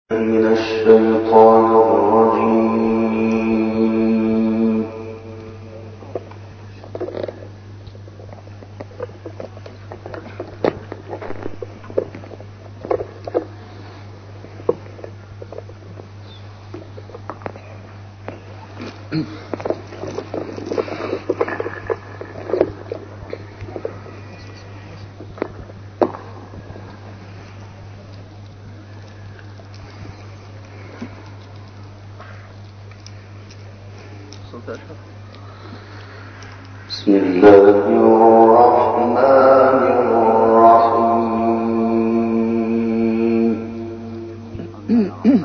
من الشيطان الرجيم. بسم الله الرحمن الرحيم.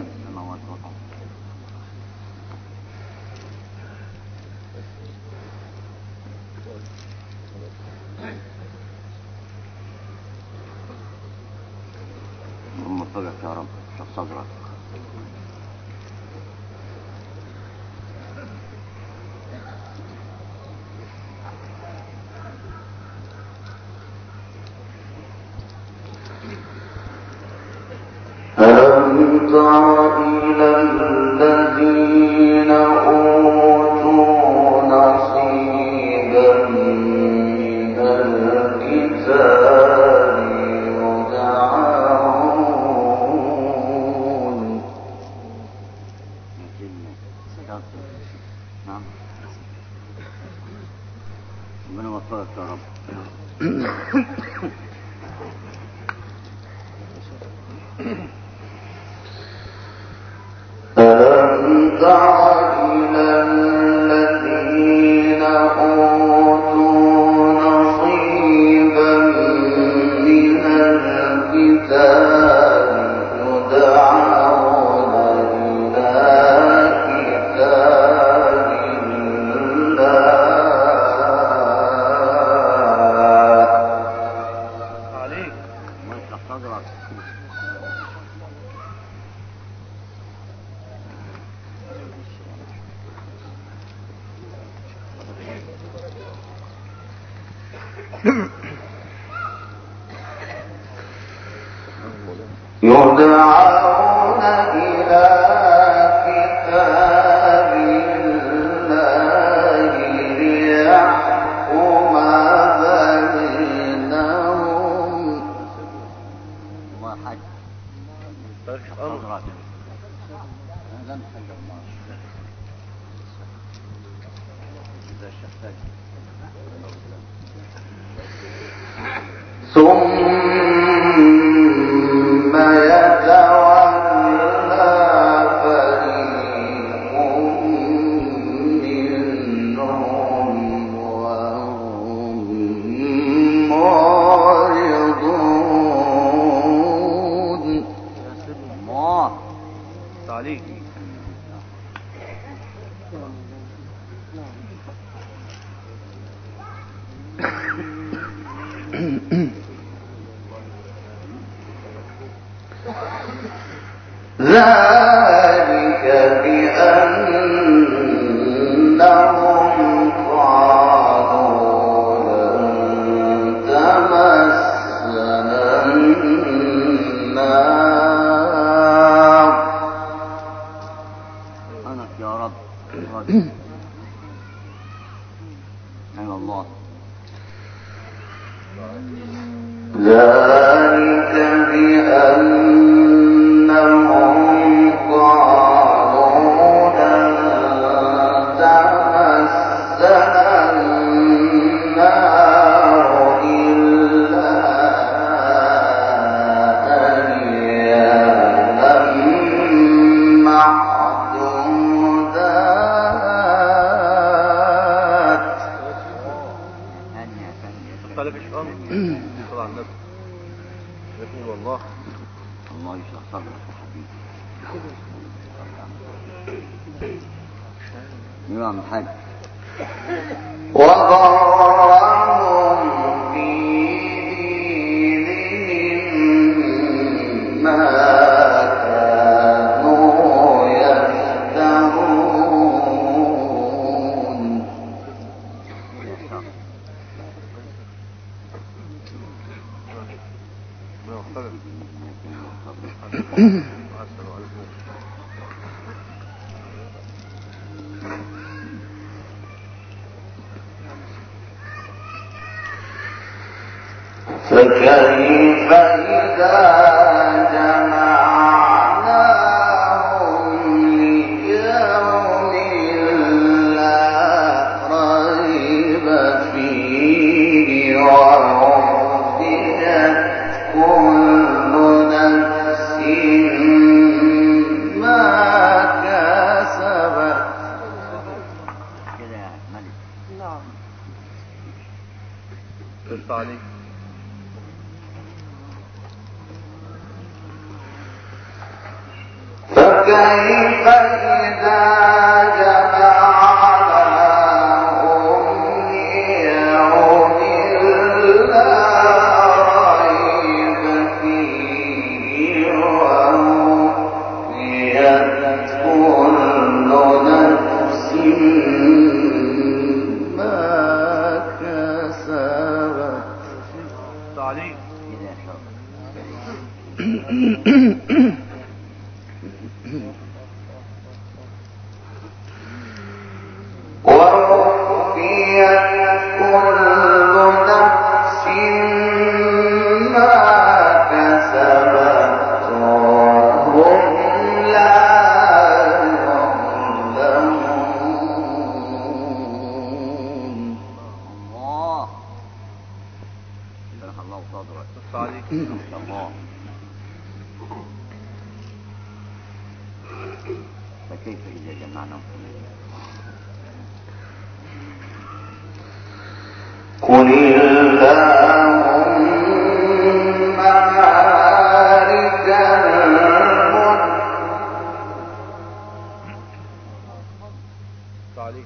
اللهم صلِّ يا رب اشرح صدرك. ألم تر إلى الذين أوتوا نصيبا من الكتاب ربنا وفقك يا رب. ألم تر إلى الذين أوتوا نصيبا من الكتاب يدعون إلى كتاب الله عليك الله يشرح صدرك. يدعون إلى كتاب الله ليحكم بينهم. الله حج اشرح صدرك. لم حج الله إذا شفتك ثم يتولى فريق منهم وهم معرضون. الله تعليق. ذلك بأنهم قالوا لن تمسنا النار. سبحانك يا رب. أيوة الله. ذلك بأنهم قالوا لن تمسنا النار إلا أياما معدودات. طالب الشؤون صلى على النبي يقول والله الله يشرح صدرك يا حبيبي. نعم حاج. وغرهم في دينهم ما كانوا يفترون. فكيف إذا جمعناهم ليوم لا ريب فيه ووفيت كل نفس ما كسبت. كده يا ملك. نعم. بالتعليق. فكيف إذا جمعناهم ليوم لا ريب فيه ووفيت كل نفس ما كسبت. تعليق. كده يا شاطر. ووفيت كل نفس ما كسبت وهم لا يظلمون. الله. شرح الله صدرك. بالتعليق. ما شاء الله. فكيف إذا جمعناهم؟ قل اللهم مالك الملك تعليق.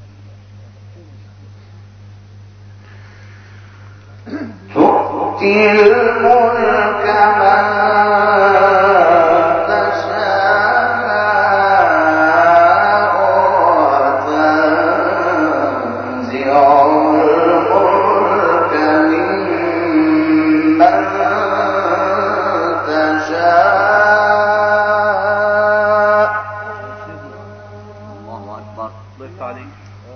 تؤتي الملك من تشاء وتنزع الملك ممن تشاء. الله أكبر. بالتعليق.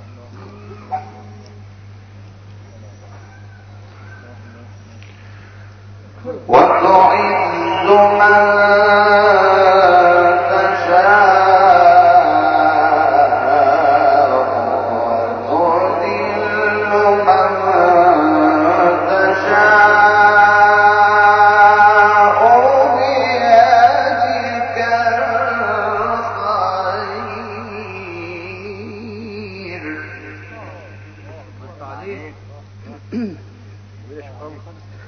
وتعز من تشاء وتذل من تشاء بيدك الخير. بالتعليق. ليش أمر؟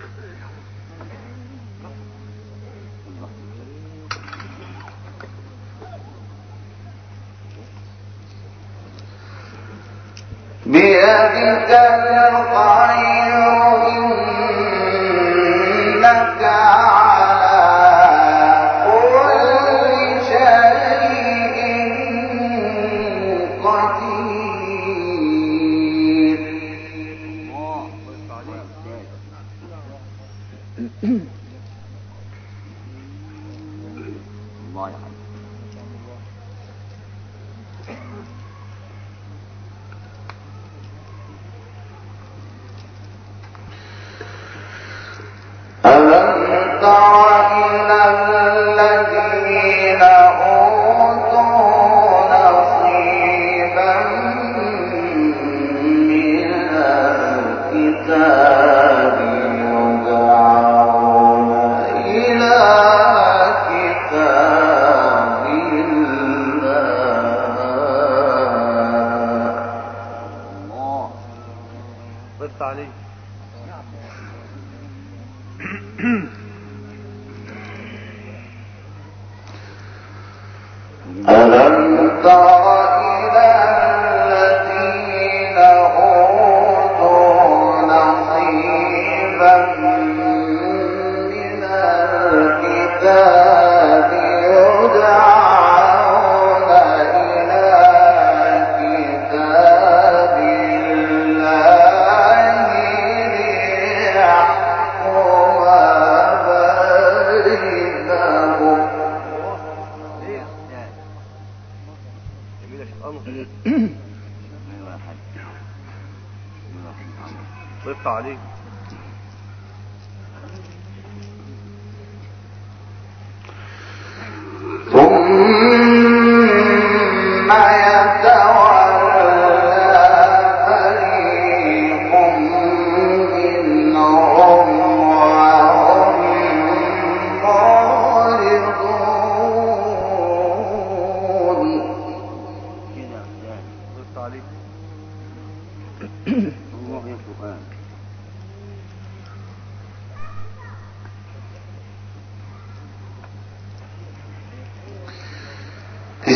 بيدك الخير إنك على كل شيء قدير. الله. بالتعليق. الله يا حبيبي. ألم تر إلى الذين أوتوا نصيبا من الكتاب يدعون إلى كتاب الله. الله. بالتعليق. ألم تر إلى الذين أوتوا نصيبا من الكتاب يدعون إلى كتاب الله ليحكم بينهم. جميل يا شيخ أمر. أيوة يا حاج. أيوة يا حاج. بالتعليق.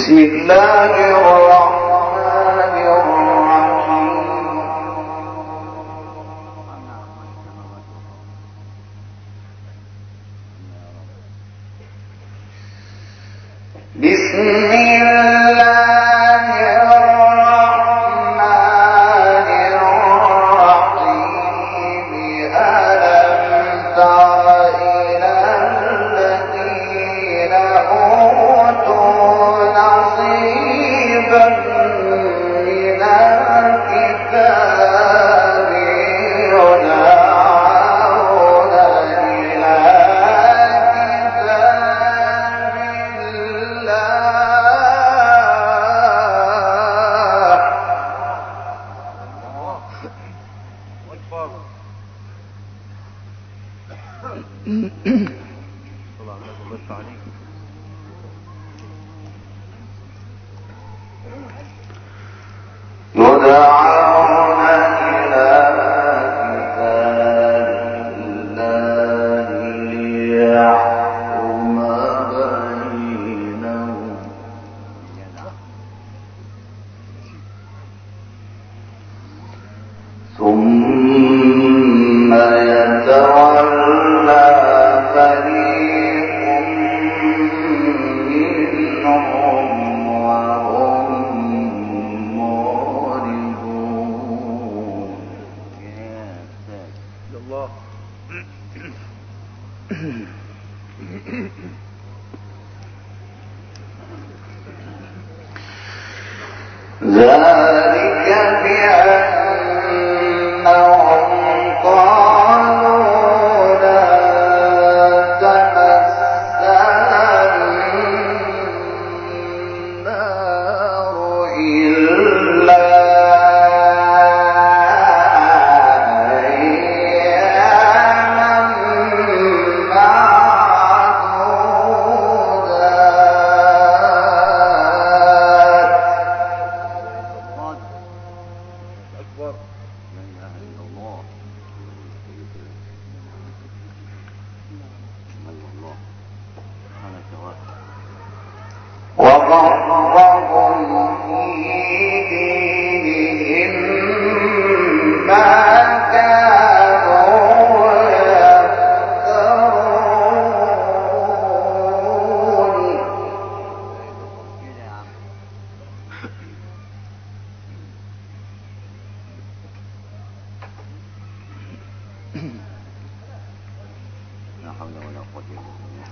بسم الله الرحمن الرحيم بسم الله الرحمن الرحيم ألم تر إلى الذين أوتوا نصيبا من الكتاب يدعون إلى كتاب يدعون إلى كتاب الله ليحكم بينهم ثم يتولى فريق منهم وهم معرضون الله ذلك بأنهم قالوا لا تمسنا النار إلا أياما معدودات أكبر لا إله إلا الله الله الله هذا سواء وغرهم في دينهم ما كانوا يفترون كده يا عم لا حول ولا قوة إلا بالله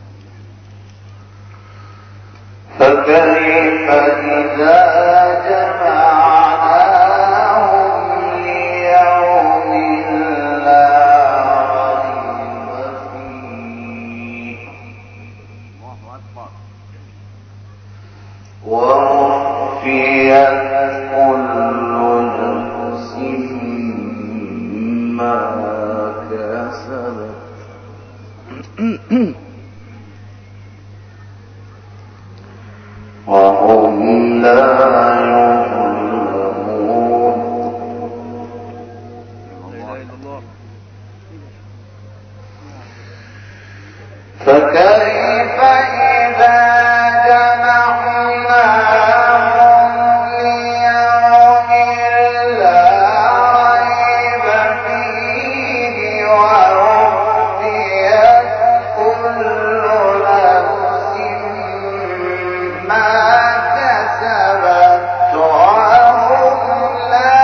فكيف إذا جمعناهم ليوم لا ريب فيه الله أكبر ووفيت كل نفس ما كسبت وهم لا يظلمون لا إله إلا الله فكيف إذا جمعناهم ليوم لا ريب فيه ووفيت كل نفس ما كسبت وهم لا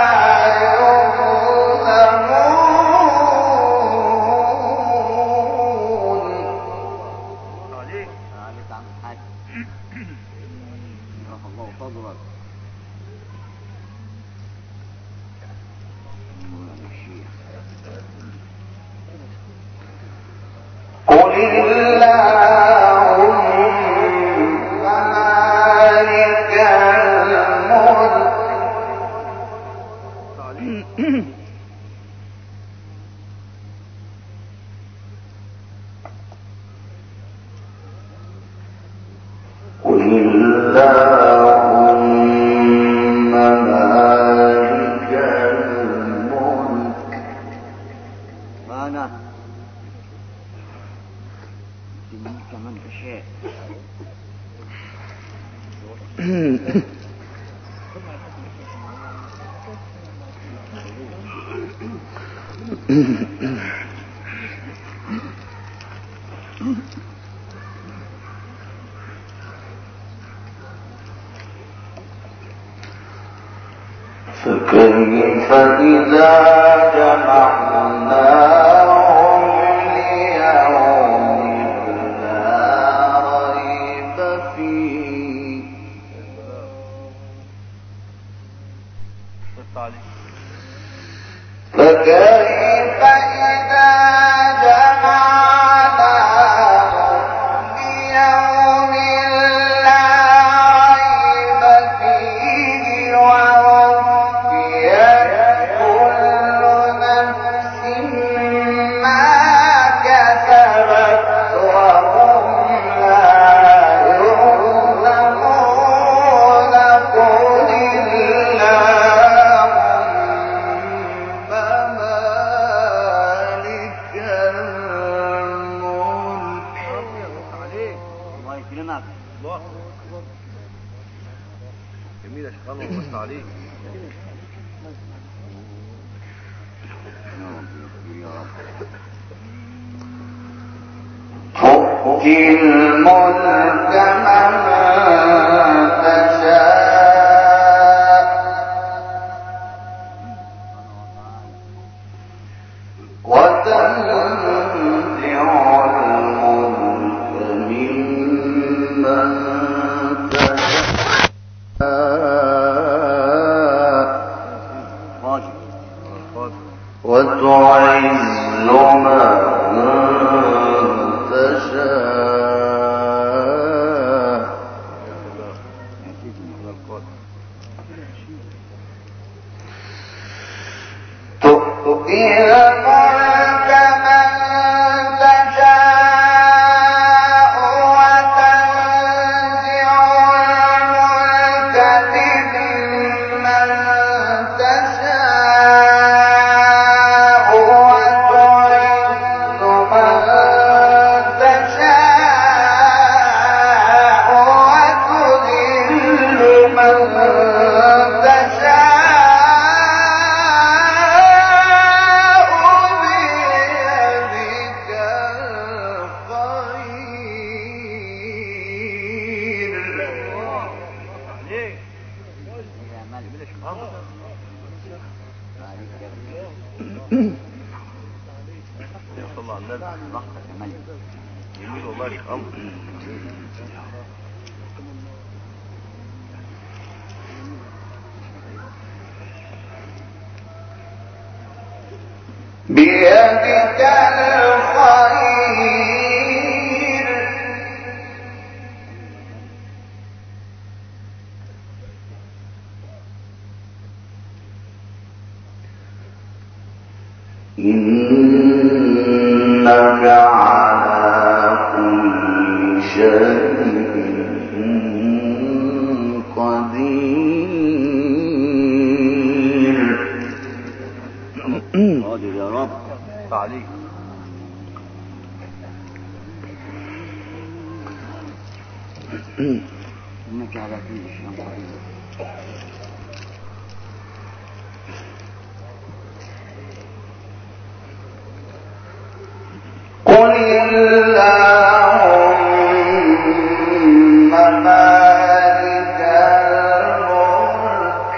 يظلمون عليك عليك عم الحاج رفع الله صدرك مولانا الشيخ قل اللهم مالك الملك عليك قل اللهم مالك الملك فكيف إذا جمعناهم ليوم لا ريب فيه فكيف إذا جمعناهم ليوم لا ريب فيه ووفيت كل نفس ما كسبت وهم لا يظلمون قل اللهم مالك الملك الله يكرمك. الله جميل يا شيخ الله بس عليك. يا رب. تؤتي الملك من تشاء وتنزع الملك ممن تشاء واجب. وتعز من تشاء تؤتي الملك من تشاء وتنزع الملك ممن تشاء وتعز من تشاء وتذل من تشاء بيدك الخير عليك. يا ملك. جميل يا شيخ الله. عليك يا رب. يا صلى الله على النبي. رحمة يا ملك. جميل والله يا شيخ الله. بيدك الخير إنك على كل شيء قدير قادر يا رب. عليك. إنك على كل شيء قدير. قل اللهم مالك الملك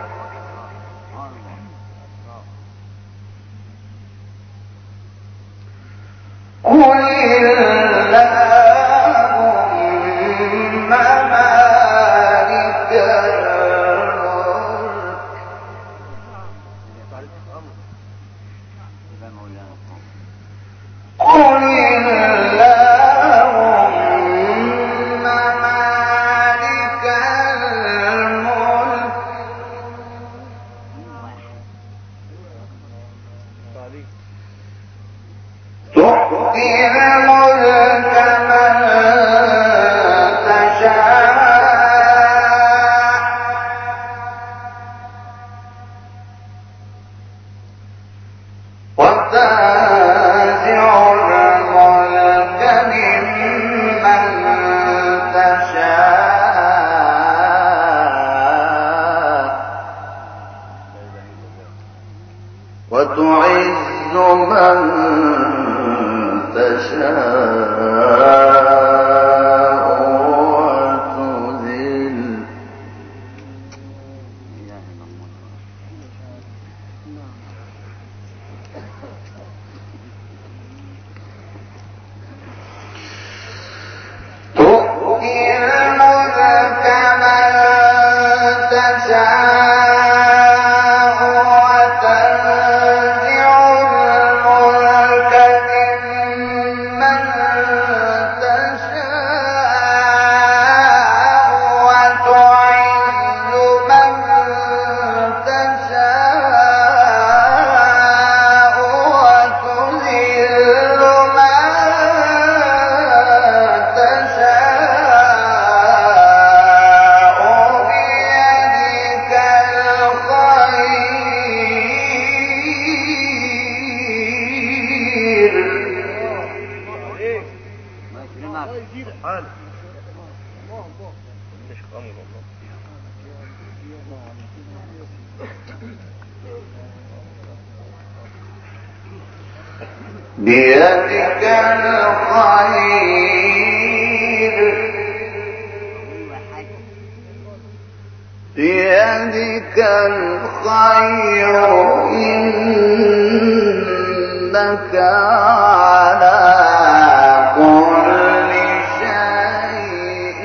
قل اللهم مالك الملك يا مولانا. قل اللهم بيدك الخير بيدك الخير إنك على كل شيء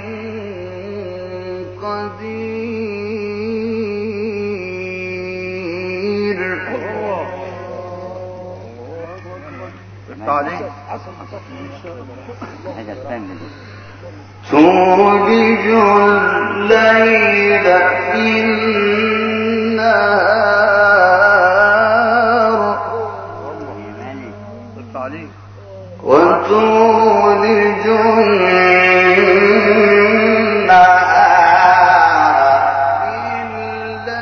قدير. تولج الليل في النهار وتولج النهار في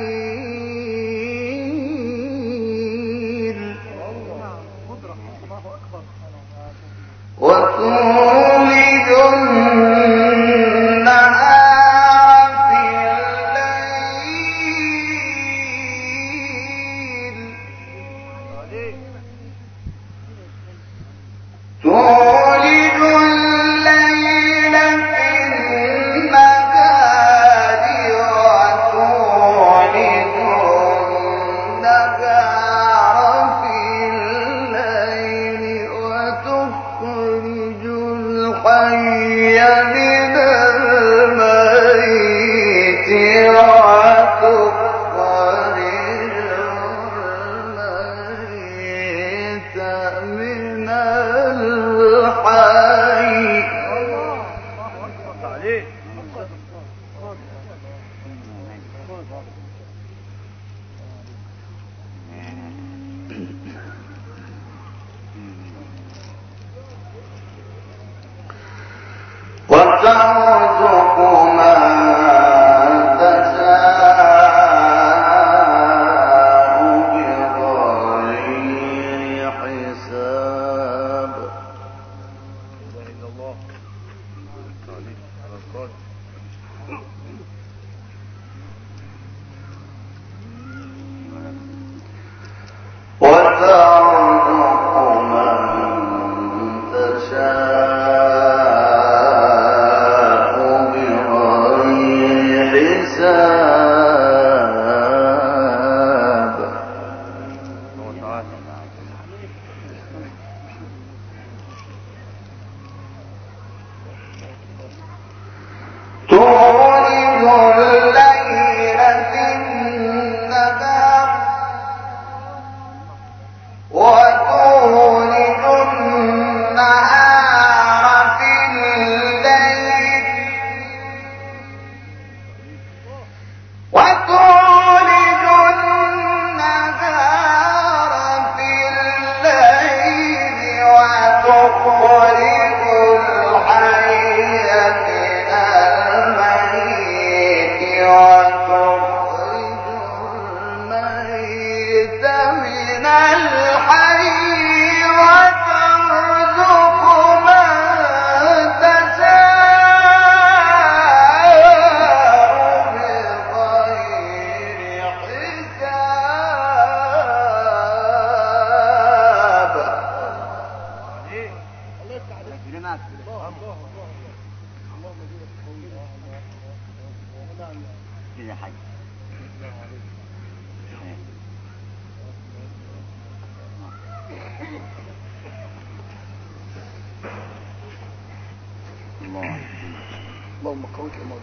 الليل وتولج النهار في الليل تولج الليل في النهار وتولج النهار في الليل وتخرج الحي من الميت وتخرج الميت من الحي. وترزق من تشاء بغير حساب. وترزق من تشاء بغير حساب. تولج الليل في النهار وتولج النهار في الليل وتولج النهار في الليل وتخرج الحي من الميت وتخرج الميت من الحي وترزق من تشاء بغير حساب. اللهم قوت الموت.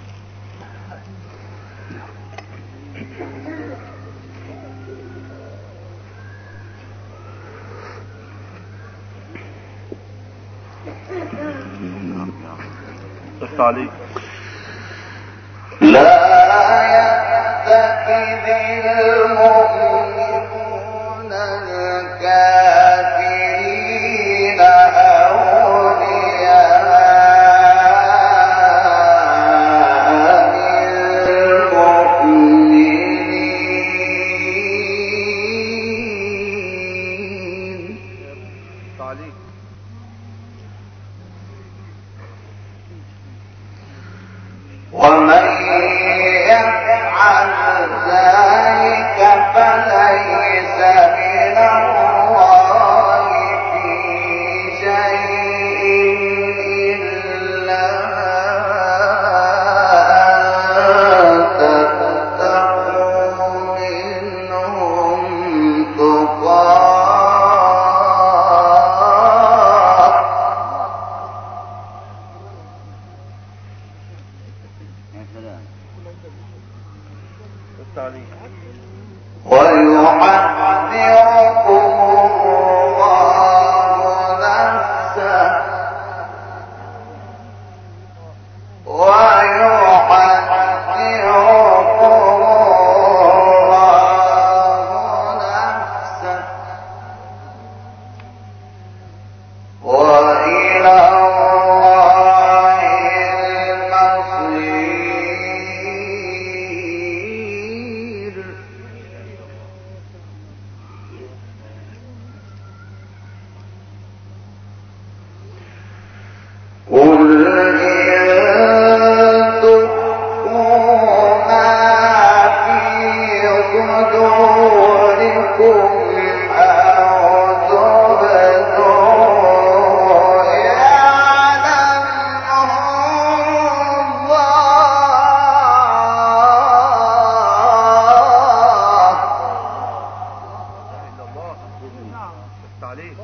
عليك. لا يتخذ المؤمنون الكافرين أولياء من المؤمنين. ومن يفعل ذلك فليس من الله في شيء إلا أن تتقوا منهم تقاه يا سلام. التعليم ويحذركم الله نفسه وإلى الله المصير. قل إن تخفوا ما في صدوركم أو تبدوه يعلمه الله. إلا الله. التعليم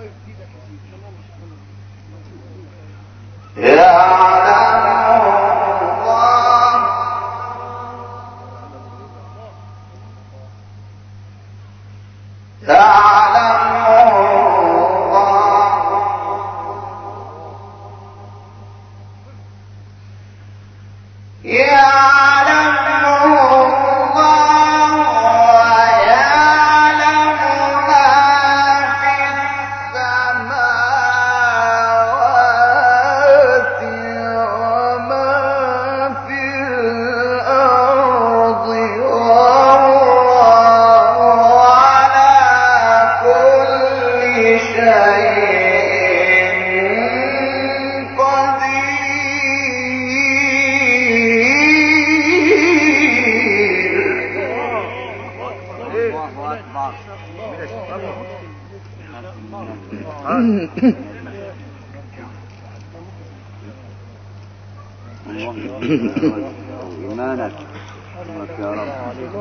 إيمانك يا رب.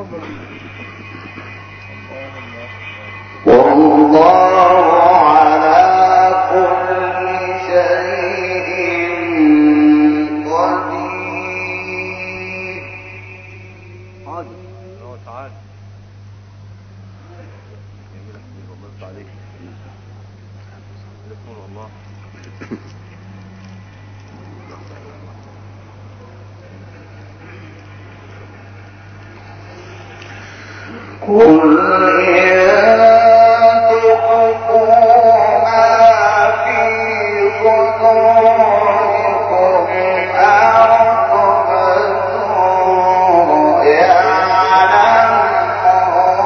والله على كل شيء قدير. الله تعالى. جميلة الله عليك. يذكر الله. قل إن تخفوا ما في صدوركم أو تبدوه يعلمه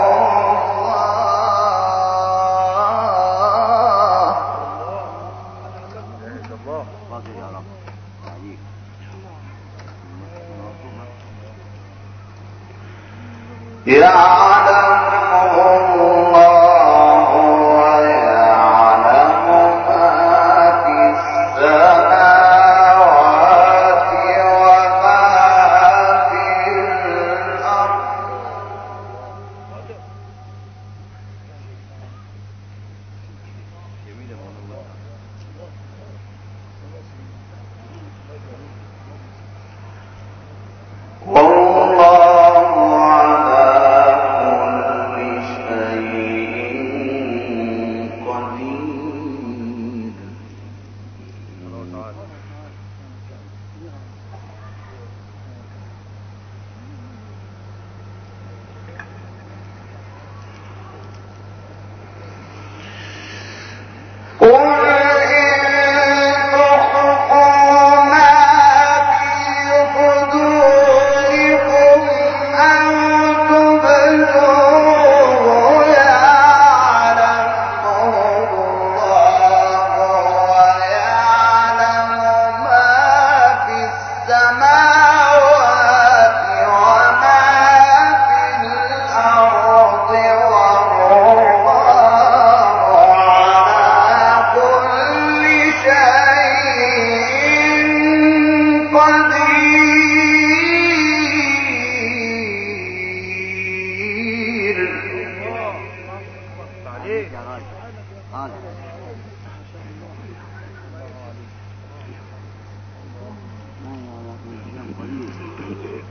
الله. فاضل يا رب عليك. يعلمه الله ويعلم ما في السماوات وما في الأرض. جميلة الله. والله على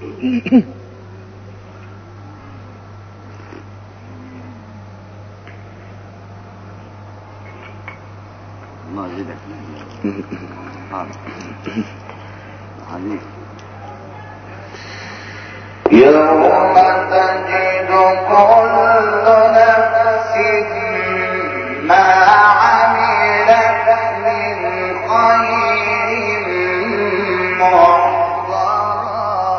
الله يزيدك حديث يوم تجد كل نفس ما عملت من خير محضرا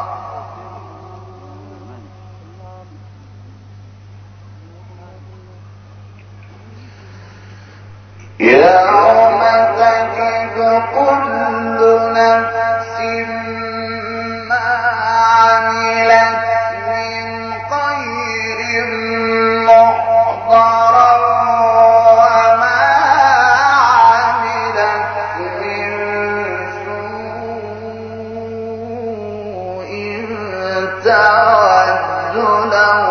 يوم تجد كل نفس ما عملت من خير محضرا وما عملت من سوء تود لو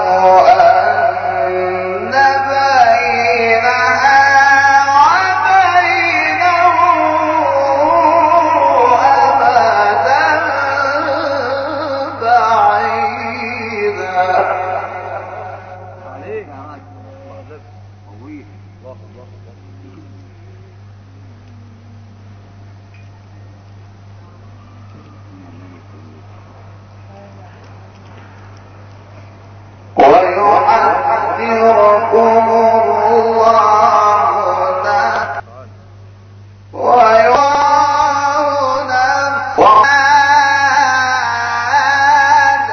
أن بينها وبينه أمدا بعيدا عليك الله قوي الله الله ويحذركم الله نفسه ويرون فؤاد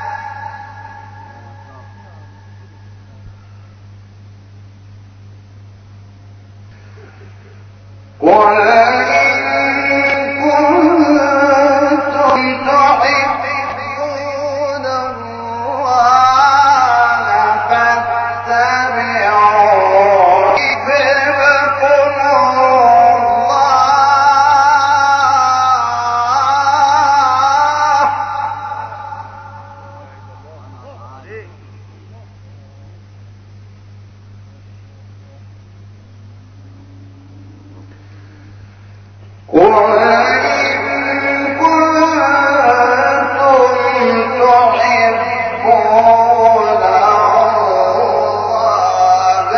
قل إن كنتم تحبون الله فاتبعوني يحببكم الله عليك قل إن كنتم تحبون الله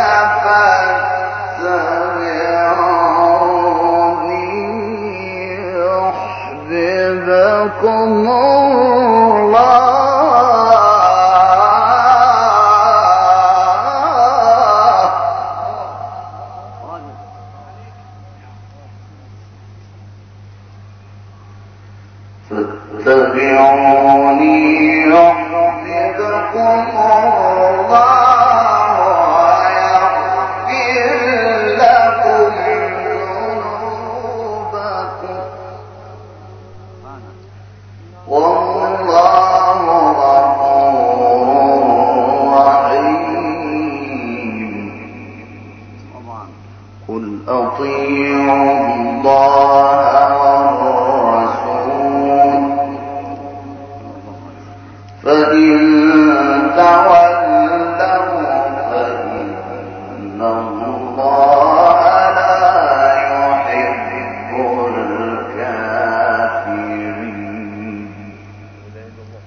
فاتبعوني يحببكم الله فاتبعوني يحببكم الله ويغفر لكم ذنوبكم والله غفور رحيم طبعا قل أطيعوا الله والرسول فإن تولوا فإن الله لا يحب الكافرين لا اله الا الله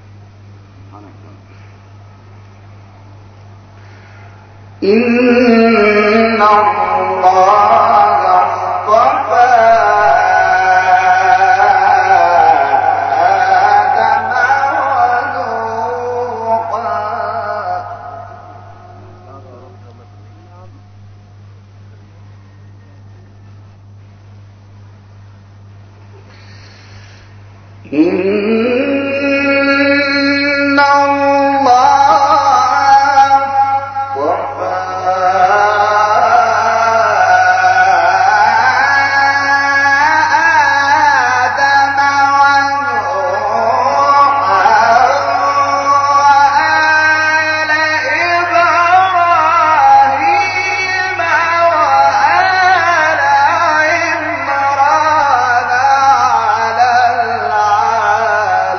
إن الله اصطفى آدم ونوحا إن الله اصطفى آدم ونوحا وآل إبراهيم وآل عمران على العالمين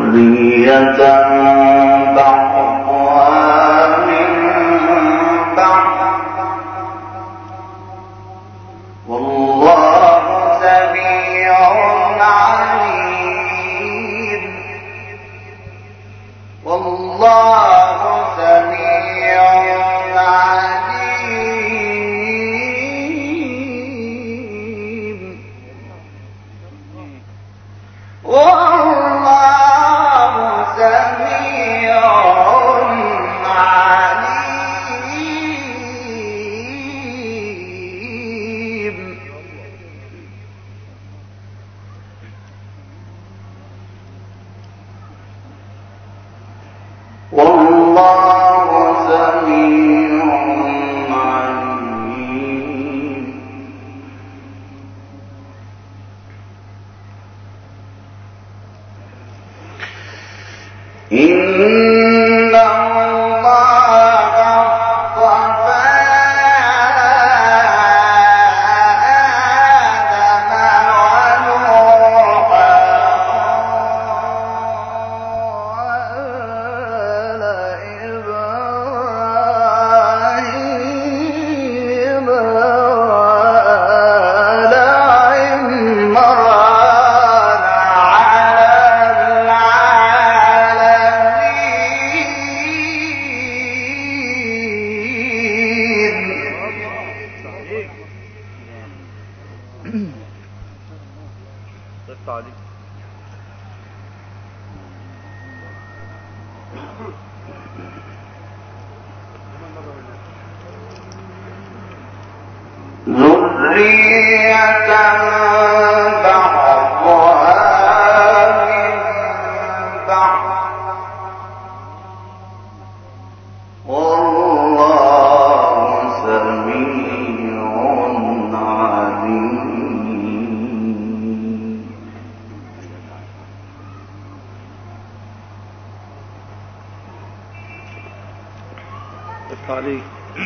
ذرية بعضها من بعض والله سميع عليم والله سميع عليم والله سميع عليم والله سميع عليم إن الله اصطفى آدم ونوحا وآل إبراهيم وآل عمران التعليق ذرية بعضها من بعض والله سميع عليم التعليق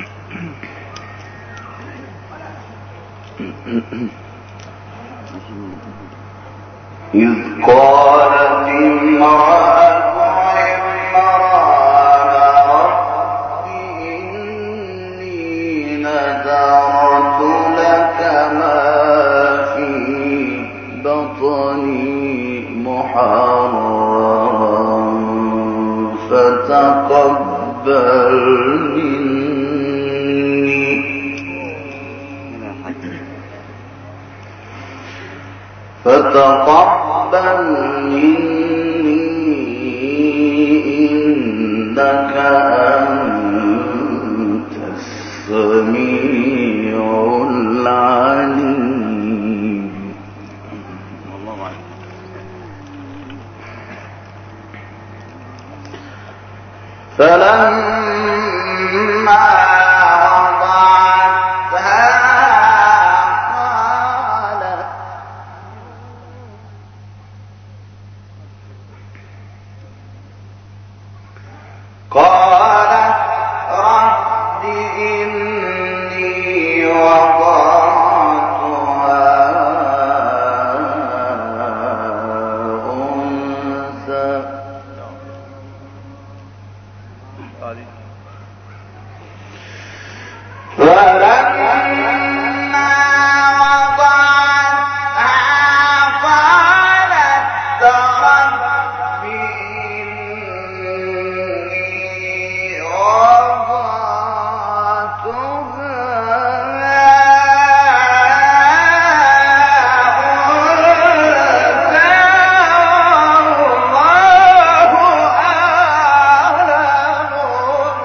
إذ قالت امرأة عمران رب إني نذرت لك ما في بطني محررا فتقبل مني إنك أنت السميع العليم فلما وضعتها قالت رب إني وضعتها أنثى فلما وضعتها قالت رب إني وضعتها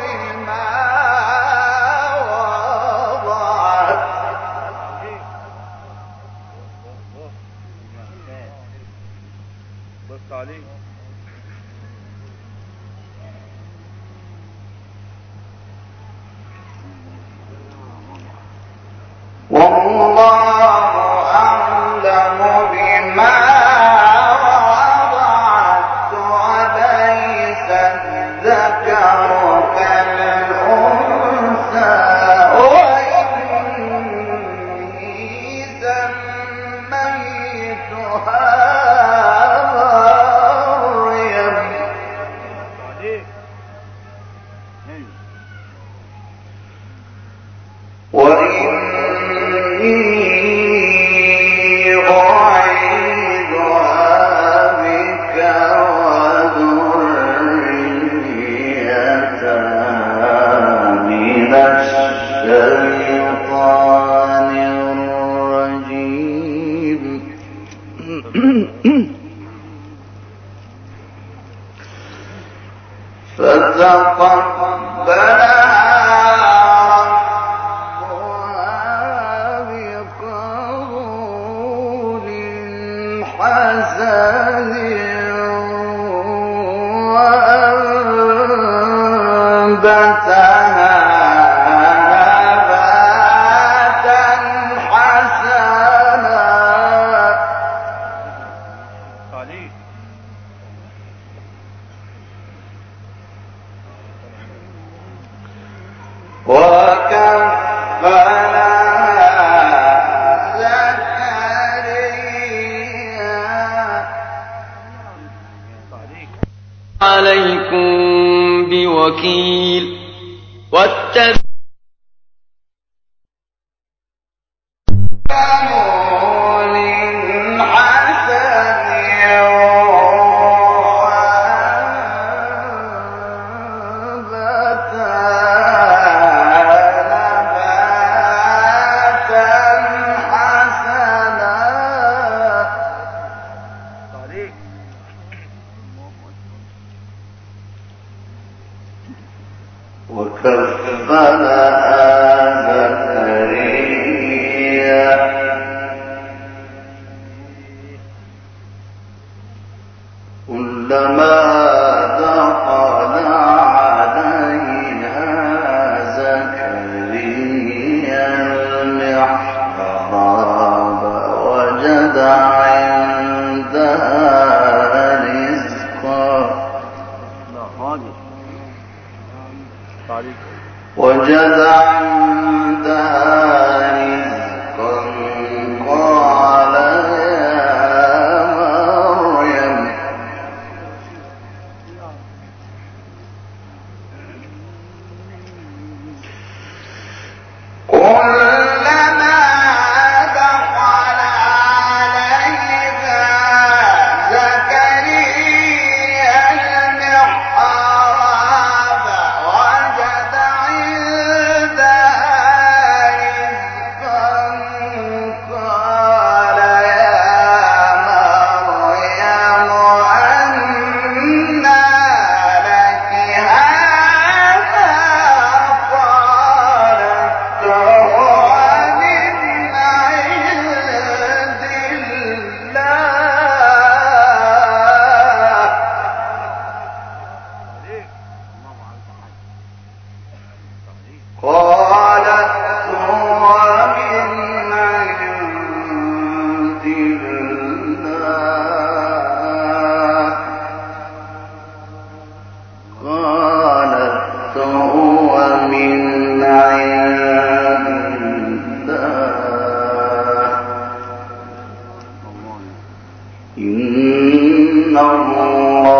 عليكم بوكيل وجد عندها رزقا قال يا مريم كلما دخل عليها زكريا المحراب وجد إن الله